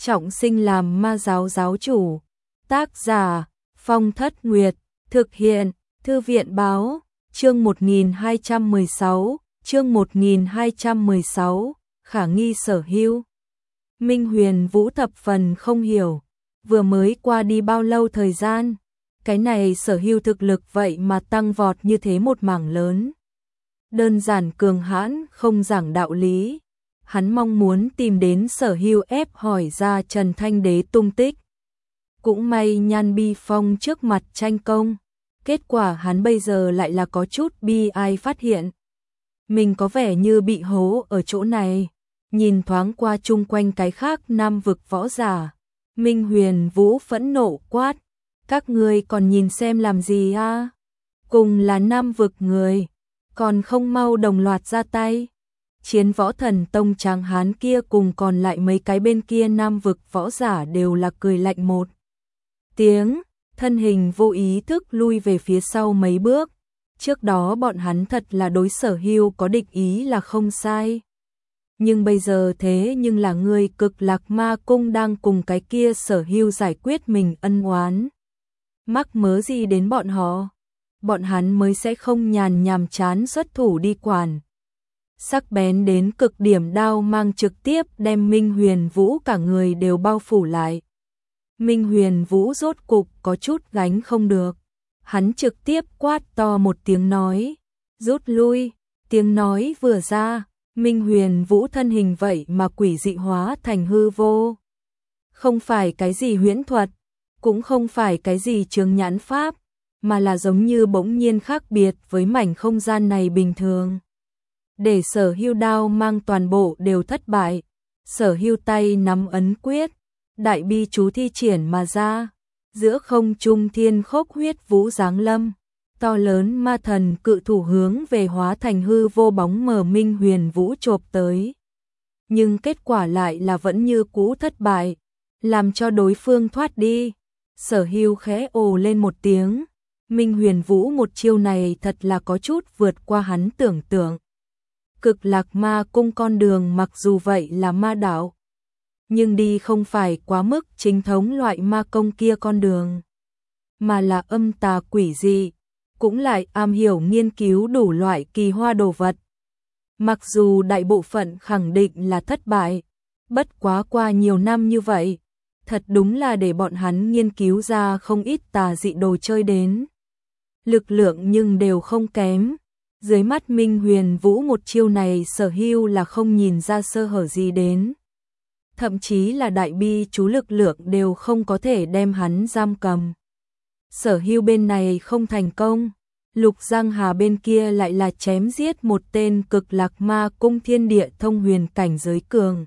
trọng sinh làm ma giáo giáo chủ. Tác giả Phong Thất Nguyệt, thực hiện Thư viện báo, chương 1216, khả nghi Sở Hưu. Minh Huyền Vũ thập phần không hiểu, vừa mới qua đi bao lâu thời gian, cái này Sở Hưu thực lực vậy mà tăng vọt như thế một mảng lớn. Đơn giản cường hãn, không giảng đạo lý. Hắn mong muốn tìm đến Sở Hưu ép hỏi ra Trần Thanh Đế tung tích. Cũng may Nhan Bi Phong trước mặt tranh công, kết quả hắn bây giờ lại là có chút bi ai phát hiện. Mình có vẻ như bị hố ở chỗ này. Nhìn thoáng qua chung quanh cái khác Nam vực võ giả, Minh Huyền Vũ phẫn nộ quát, các ngươi còn nhìn xem làm gì a? Cùng là Nam vực người, còn không mau đồng loạt ra tay. Chiến Võ Thần Tông tráng hán kia cùng còn lại mấy cái bên kia Nam vực võ giả đều là cười lạnh một tiếng, thân hình vô ý thức lui về phía sau mấy bước. Trước đó bọn hắn thật là đối Sở Hưu có địch ý là không sai. Nhưng bây giờ thế nhưng là người Cực Lạc Ma Cung đang cùng cái kia Sở Hưu giải quyết mình ân oán. Mắc mớ gì đến bọn họ? Bọn hắn mới sẽ không nhàm chán xuất thủ đi quản. Sắc bén đến cực điểm đao mang trực tiếp đem Minh Huyền Vũ cả người đều bao phủ lại. Minh Huyền Vũ rốt cục có chút gánh không được. Hắn trực tiếp quát to một tiếng nói, rút lui. Tiếng nói vừa ra, Minh Huyền Vũ thân hình vậy mà quỷ dị hóa thành hư vô. Không phải cái gì huyễn thuật, cũng không phải cái gì chướng nhãn pháp, mà là giống như bỗng nhiên khác biệt với mảnh không gian này bình thường. Để Sở Hưu đao mang toàn bộ đều thất bại, Sở Hưu tay nắm ấn quyết, đại bi chú thi triển mà ra, giữa không trung thiên khốc huyết vũ giáng lâm, to lớn ma thần cự thủ hướng về hóa thành hư vô bóng mờ Minh Huyền Vũ chộp tới. Nhưng kết quả lại là vẫn như cũ thất bại, làm cho đối phương thoát đi. Sở Hưu khẽ ồ lên một tiếng, Minh Huyền Vũ một chiêu này thật là có chút vượt qua hắn tưởng tượng. Cực Lạc Ma Cung con đường mặc dù vậy là ma đạo, nhưng đi không phải quá mức chính thống loại ma công kia con đường, mà là âm tà quỷ dị, cũng lại am hiểu nghiên cứu đủ loại kỳ hoa đồ vật. Mặc dù đại bộ phận khẳng định là thất bại, bất quá qua nhiều năm như vậy, thật đúng là để bọn hắn nghiên cứu ra không ít tà dị đồ chơi đến. Lực lượng nhưng đều không kém. Dưới mắt Minh Huyền Vũ một chiêu này Sở Hưu là không nhìn ra sơ hở gì đến. Thậm chí là đại bi chú lực lượng đều không có thể đem hắn giam cầm. Sở Hưu bên này không thành công, Lục Giang Hà bên kia lại là chém giết một tên Cực Lạc Ma Cung thiên địa thông huyền cảnh giới cường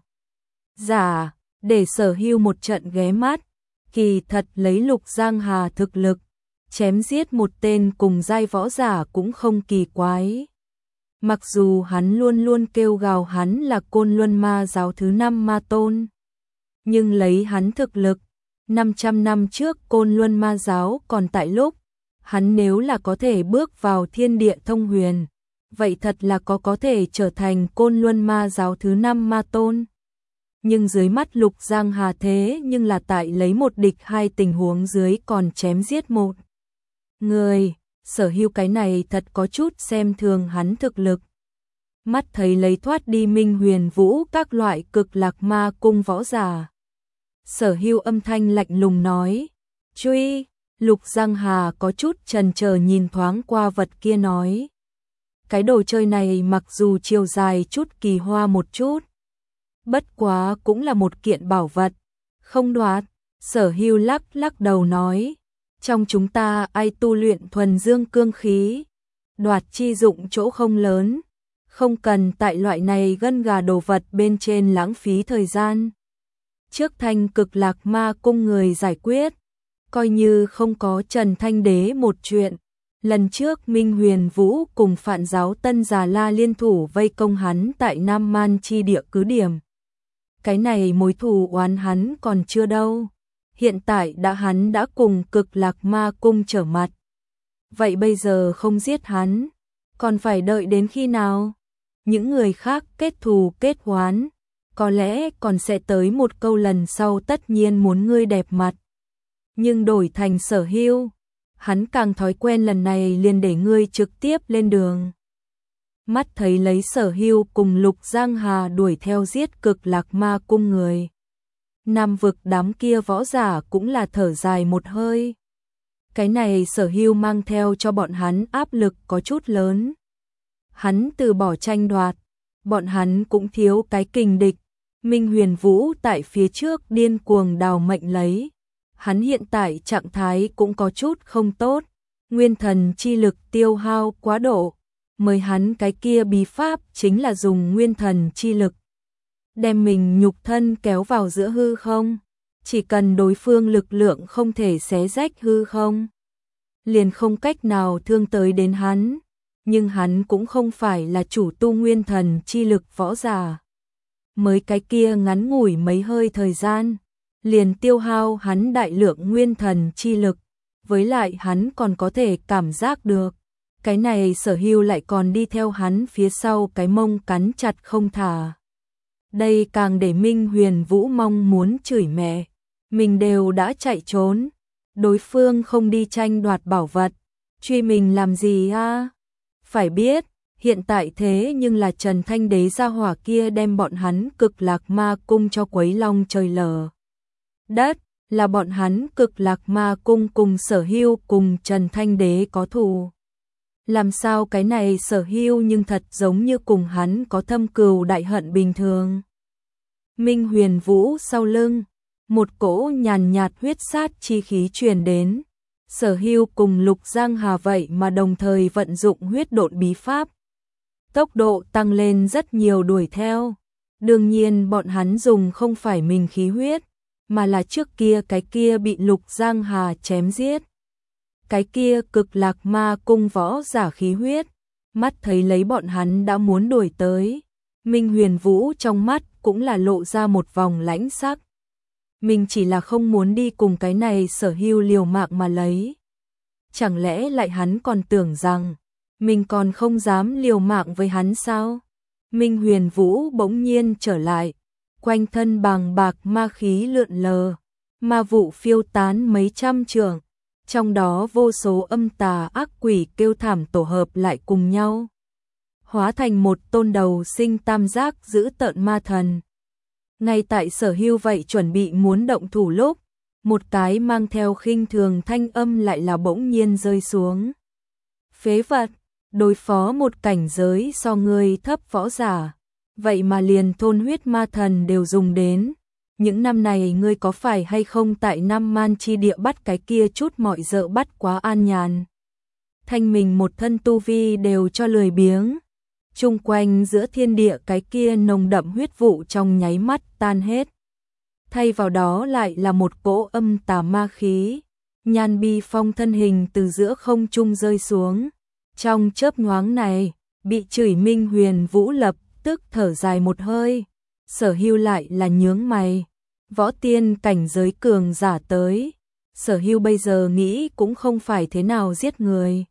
giả, để Sở Hưu một trận ghé mắt. Kỳ thật lấy Lục Giang Hà thực lực, chém giết một tên cùng giai võ giả cũng không kỳ quái. Mặc dù hắn luôn luôn kêu gào hắn là Côn Luân Ma giáo thứ 5 ma tôn, nhưng lấy hắn thực lực, 500 năm trước Côn Luân Ma giáo còn tại lúc, hắn nếu là có thể bước vào thiên địa thông huyền, vậy thật là có thể trở thành Côn Luân Ma giáo thứ 5 ma tôn. Nhưng dưới mắt Lục Giang Hà thế nhưng là tại lấy một địch hai tình huống dưới còn chém giết một người. Sở Hưu cái này thật có chút xem thường hắn thực lực. Mắt thấy lấy thoát đi Minh Huyền Vũ các loại Cực Lạc Ma Cung võ giả, Sở Hưu âm thanh lạnh lùng nói, truy. Lục Giang Hà có chút chần chờ nhìn thoáng qua vật kia nói, cái đồ chơi này mặc dù chiều dài chút kỳ hoa một chút, bất quá cũng là một kiện bảo vật, không đoạt. Sở Hưu lắc đầu nói, trong chúng ta ai tu luyện thuần dương cương khí, đoạt chi dụng chỗ không lớn, không cần tại loại này gân gà đồ vật bên trên lãng phí thời gian. Trước Thanh Cực Lạc Ma Cung người giải quyết, coi như không có Trần Thanh Đế một chuyện. Lần trước Minh Huyền Vũ cùng Phạn giáo Tân Già La liên thủ vây công hắn tại Nam Man chi địa cứ điểm. Cái này mối thù oán hắn còn chưa đâu. Hiện tại hắn đã cùng Cực Lạc Ma Cung trở mặt. Vậy bây giờ không giết hắn, còn phải đợi đến khi nào? Những người khác kết thù kết oán, có lẽ còn sẽ tới một câu lần sau tất nhiên muốn ngươi đẹp mặt. Nhưng đổi thành Sở Hưu, hắn càng thói quen lần này liền để ngươi trực tiếp lên đường. Mắt thấy lấy Sở Hưu cùng Lục Giang Hà đuổi theo giết Cực Lạc Ma cung người. Nam vực đám kia võ giả cũng là thở dài một hơi. Cái này Sở Hưu mang theo cho bọn hắn áp lực có chút lớn. Hắn từ bỏ tranh đoạt, bọn hắn cũng thiếu cái kình địch. Minh Huyền Vũ tại phía trước điên cuồng đào mệnh lấy. Hắn hiện tại trạng thái cũng có chút không tốt, nguyên thần chi lực tiêu hao quá độ. Mới hắn cái kia bí pháp chính là dùng nguyên thần chi lực đem mình nhục thân kéo vào giữa hư không, chỉ cần đối phương lực lượng không thể xé rách hư không, liền không cách nào thương tới đến hắn, nhưng hắn cũng không phải là chủ tu nguyên thần chi lực võ giả. Mới cái kia ngắn ngủi mấy hơi thời gian, liền tiêu hao hắn đại lượng nguyên thần chi lực, với lại hắn còn có thể cảm giác được. Cái này Sở Hưu lại còn đi theo hắn phía sau cái mông cắn chặt không thả. Đây càng để Minh Huyền Vũ mong muốn chửi mẹ. Mình đều đã chạy trốn. Đối phương không đi tranh đoạt bảo vật. Truy mình làm gì a? Phải biết, hiện tại thế nhưng là Trần Thanh Đế gia hỏa kia đem bọn hắn Cực Lạc Ma cung cho quấy long trời lở đất. Là bọn hắn Cực Lạc Ma cung cùng Sở Hưu cùng Trần Thanh Đế có thù. Làm sao cái này Sở Hưu nhưng thật giống như cùng hắn có thâm cừu đại hận bình thường. Minh Huyền Vũ sau lưng, một cỗ nhàn nhạt huyết sát chi khí truyền đến. Sở Hưu cùng Lục Giang Hà vậy mà đồng thời vận dụng huyết độn bí pháp. Tốc độ tăng lên rất nhiều đuổi theo. Đương nhiên bọn hắn dùng không phải mình khí huyết, mà là trước kia cái kia bị Lục Giang Hà chém giết. Cái kia Cực Lạc Ma cung võ giả khí huyết, mắt thấy lấy bọn hắn đã muốn đuổi tới. Minh Huyền Vũ trong mắt cũng là lộ ra một vòng lãnh sắc. Mình chỉ là không muốn đi cùng cái này Sở Hưu liều mạng mà lấy. Chẳng lẽ lại hắn còn tưởng rằng mình còn không dám liều mạng với hắn sao? Minh Huyền Vũ bỗng nhiên trở lại, quanh thân bàng bạc ma khí lượn lờ, ma vụ phiêu tán mấy trăm trượng. Trong đó vô số âm tà ác quỷ kêu thảm tổ hợp lại cùng nhau, hóa thành một tôn đầu sinh tam giác giữ tợn ma thần. Ngay tại Sở Hưu vậy chuẩn bị muốn động thủ lúc, một cái mang theo khinh thường thanh âm lại là bỗng nhiên rơi xuống. Phế vật, đối phó một cảnh giới so ngươi thấp võ giả, vậy mà liền thôn huyết ma thần đều dùng đến. Những năm này ngươi có phải hay không tại Nam Man chi địa bắt cái kia chút mọi dợ bắt quá an nhàn. Thanh mình một thân tu vi đều cho lười biếng. Chung quanh giữa thiên địa cái kia nồng đậm huyết vụ trong nháy mắt tan hết. Thay vào đó lại là một cỗ âm tà ma khí. Nhan Bi Phong thân hình từ giữa không trung rơi xuống. Trong chớp nhoáng này, bị chửi Minh Huyền Vũ lập tức thở dài một hơi. Sở Hưu lại là nhướng mày. Võ tiên cảnh giới cường giả tới. Sở Hưu bây giờ nghĩ cũng không phải thế nào giết người,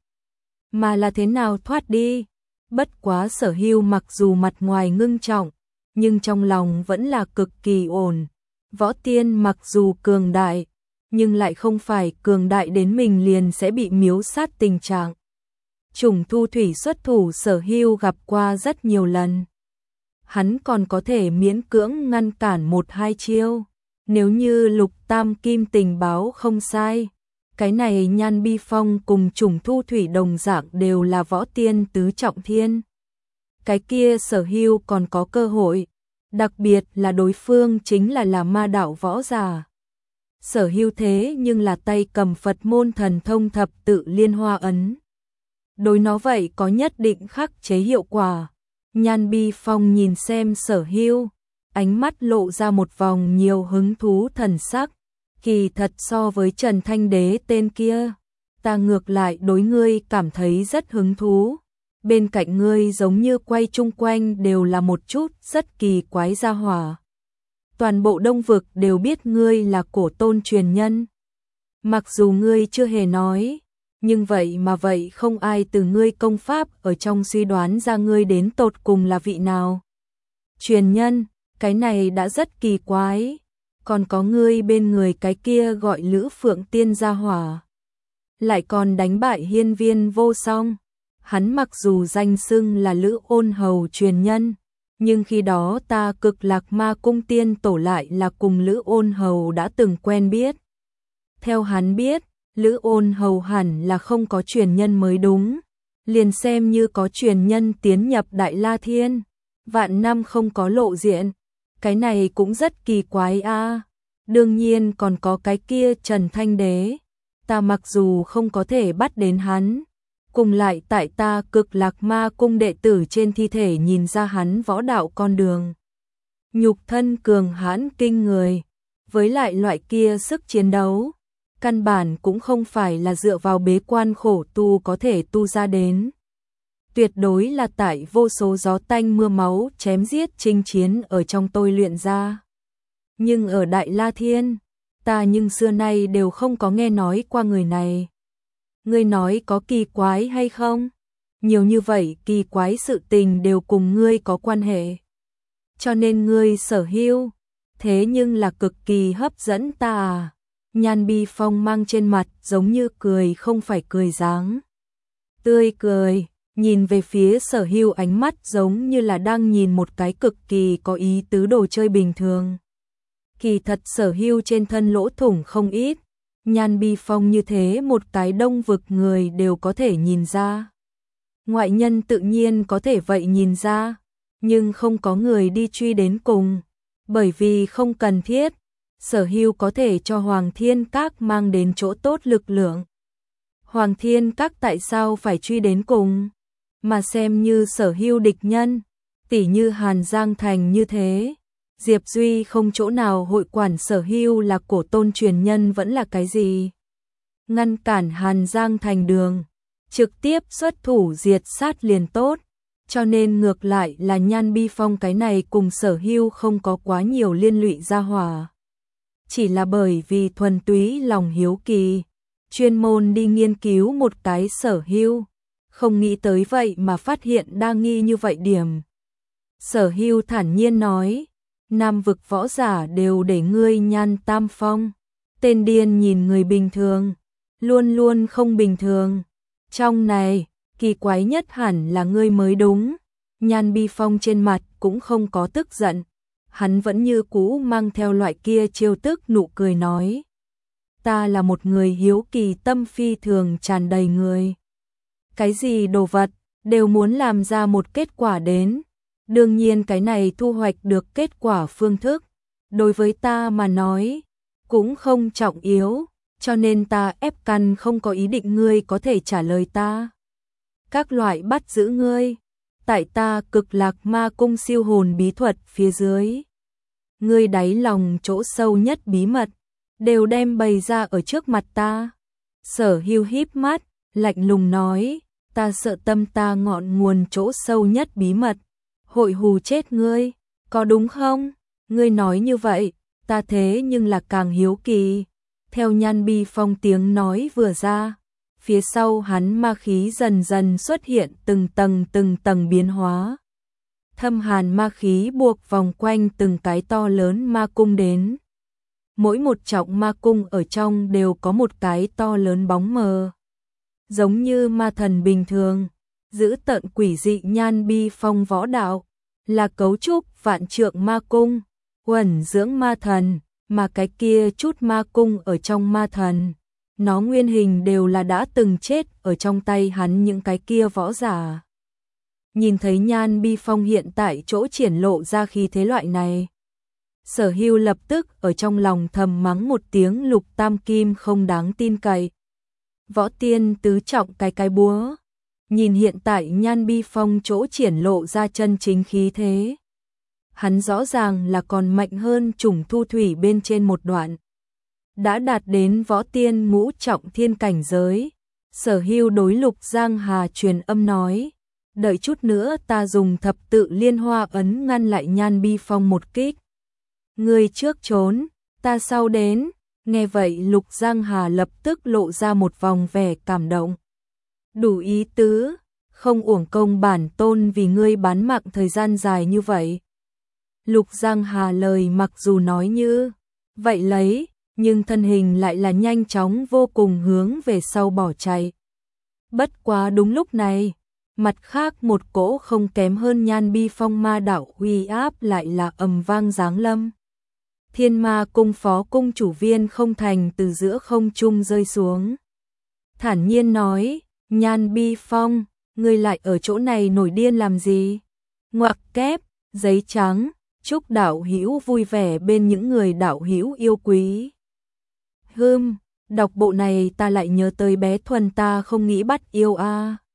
mà là thế nào thoát đi. Bất quá Sở Hưu mặc dù mặt ngoài ngưng trọng, nhưng trong lòng vẫn là cực kỳ ổn. Võ tiên mặc dù cường đại, nhưng lại không phải cường đại đến mình liền sẽ bị miếu sát tình trạng. Trùng thu thủy xuất thủ Sở Hưu gặp qua rất nhiều lần. Hắn còn có thể miễn cưỡng ngăn cản một hai chiêu. Nếu như Lục Tam Kim tình báo không sai, cái này Nhan Bi Phong cùng Trùng Thu Thủy đồng dạng đều là võ tiên tứ trọng thiên. Cái kia Sở Hưu còn có cơ hội, đặc biệt là đối phương chính là ma đạo võ giả. Sở Hưu thế nhưng là tay cầm Phật môn thần thông thập tự liên hoa ấn. Đối nó vậy có nhất định khắc chế hiệu quả. Nhan Bi Phong nhìn xem Sở Hưu, ánh mắt lộ ra một vòng nhiều hứng thú thần sắc. Kỳ thật so với Trần Thanh Đế tên kia, ta ngược lại đối ngươi cảm thấy rất hứng thú. Bên cạnh ngươi giống như quay chung quanh đều là một chút rất kỳ quái gia hỏa. Toàn bộ Đông Vực đều biết ngươi là cổ tôn truyền nhân. Mặc dù ngươi chưa hề nói, nhưng vậy mà vậy không ai từ ngươi công pháp ở trong suy đoán ra ngươi đến tột cùng là vị nào. Truyền nhân, cái này đã rất kỳ quái. Còn có ngươi bên người cái kia gọi Lữ Phượng Tiên gia hỏa, lại còn đánh bại Hiên Viên Vô Song. Hắn mặc dù danh xưng là Lữ Ôn Hầu truyền nhân, nhưng khi đó ta Cực Lạc Ma Cung tiên tổ lại là cùng Lữ Ôn Hầu đã từng quen biết. Theo hắn biết, Lữ Ôn Hầu hẳn là không có truyền nhân mới đúng, liền xem như có truyền nhân tiến nhập Đại La Thiên, vạn năm không có lộ diện, cái này cũng rất kỳ quái a. Đương nhiên còn có cái kia Trần Thanh Đế, ta mặc dù không có thể bắt đến hắn, cùng lại tại ta Cực Lạc Ma Cung đệ tử trên thi thể nhìn ra hắn võ đạo con đường. Nhục thân cường hãn kinh người, với lại loại kia sức chiến đấu, căn bản cũng không phải là dựa vào bế quan khổ tu có thể tu ra đến. Tuyệt đối là tại vô số gió tanh mưa máu chém giết chinh chiến ở trong tôi luyện ra. Nhưng ở Đại La Thiên, ta nhưng xưa nay đều không có nghe nói qua người này. Ngươi nói có kỳ quái hay không? Nhiều như vậy kỳ quái sự tình đều cùng ngươi có quan hệ. Cho nên ngươi sở hữu, thế nhưng là cực kỳ hấp dẫn ta à? Nhan Bi Phong mang trên mặt giống như cười không phải cười dáng. Tươi cười, nhìn về phía Sở Hưu ánh mắt giống như là đang nhìn một cái cực kỳ có ý tứ đồ chơi bình thường. Kỳ thật Sở Hưu trên thân lỗ thủng không ít, Nhan Bi Phong như thế một cái đông vực người đều có thể nhìn ra. Ngoại nhân tự nhiên có thể vậy nhìn ra, nhưng không có người đi truy đến cùng, bởi vì không cần thiết. Sở Hưu có thể cho Hoàng Thiên Các mang đến chỗ tốt lực lượng. Hoàng Thiên Các tại sao phải truy đến cùng? Mà xem như Sở Hưu địch nhân, tỉ như Hàn Giang Thành như thế. Diệp Duy không chỗ nào hội quản Sở Hưu là cổ tôn truyền nhân vẫn là cái gì. Ngăn cản Hàn Giang Thành đường, trực tiếp xuất thủ diệt sát liền tốt. Cho nên ngược lại là Nhan Bi Phong cái này cùng Sở Hưu không có quá nhiều liên lụy ra hòa. Chỉ là bởi vì thuần túy lòng hiếu kỳ, chuyên môn đi nghiên cứu một cái Sở Hưu, không nghĩ tới vậy mà phát hiện đa nghi như vậy điểm. Sở Hưu thản nhiên nói, Nam vực võ giả đều để ngươi Nhan Tam Phong, tên điên nhìn người bình thường, luôn luôn không bình thường. Trong này, kỳ quái nhất hẳn là ngươi mới đúng. Nhan Bi Phong trên mặt cũng không có tức giận. Hắn vẫn như cũ mang theo loại kia trêu tức nụ cười nói. Ta là một người hiếu kỳ tâm phi thường tràn đầy người. Cái gì đồ vật, đều muốn làm ra một kết quả đến. Đương nhiên cái này thu hoạch được kết quả phương thức. Đối với ta mà nói, cũng không trọng yếu, cho nên ta ép căn không có ý định ngươi có thể trả lời ta. Các loại bắt giữ ngươi. Tại ta Cực Lạc Ma Cung siêu hồn bí thuật phía dưới. Ngươi đáy lòng chỗ sâu nhất bí mật, đều đem bày ra ở trước mặt ta. Sở Hưu híp mắt, lạnh lùng nói, ta sợ tâm ta ngọn nguồn chỗ sâu nhất bí mật, hội hù chết ngươi, có đúng không? Ngươi nói như vậy, ta thế nhưng là càng hiếu kỳ. Theo Nhan Bi Phong tiếng nói vừa ra, phía sau hắn ma khí dần dần xuất hiện từng tầng biến hóa. Thâm hàn ma khí buộc vòng quanh từng cái to lớn ma cung đến. Mỗi một trọng ma cung ở trong đều có một cái to lớn bóng mờ. Giống như ma thần bình thường, giữ tận quỷ dị Nhan Bi Phong võ đạo, là cấu trúc vạn trượng ma cung, uẩn dưỡng ma thần, mà cái kia chút ma cung ở trong ma thần. Nó nguyên hình đều là đã từng chết ở trong tay hắn những cái kia võ giả. Nhìn thấy Nhan Bi Phong hiện tại chỗ triển lộ ra khí thế loại này. Sở Hưu lập tức ở trong lòng thầm mắng một tiếng Lục Tam Kim không đáng tin cậy. Võ tiên tứ trọng cái búa. Nhìn hiện tại Nhan Bi Phong chỗ triển lộ ra chân chính khí thế. Hắn rõ ràng là còn mạnh hơn chủng thu thủy bên trên một đoạn. Đã đạt đến võ tiên ngũ trọng thiên cảnh giới. Sở Hưu đối Lục Giang Hà truyền âm nói, đợi chút nữa ta dùng thập tự liên hoa ấn ngăn lại Nhan Bi Phong một kích. Ngươi trước trốn, ta sau đến. Nghe vậy Lục Giang Hà lập tức lộ ra một vòng vẻ cảm động. Đủ ý tứ, không uổng công bản tôn vì ngươi bán mạng thời gian dài như vậy. Lục Giang Hà lời mặc dù nói như vậy lấy, nhưng thân hình lại là nhanh chóng vô cùng hướng về sau bỏ chạy. Bất quá đúng lúc này, mặt khác một cỗ không kém hơn Nhan Bi Phong ma đạo uy áp lại là ầm vang giáng lâm. Thiên Ma cung phó cung chủ Viên Không Thành từ giữa không trung rơi xuống. Thản nhiên nói, Nhan Bi Phong, ngươi lại ở chỗ này nổi điên làm gì? Ngoặc kép, giấy trắng, chúc đạo hữu vui vẻ bên những người đạo hữu yêu quý. Đọc bộ này ta lại nhớ tới bé Thuần ta không nghĩ bắt yêu a.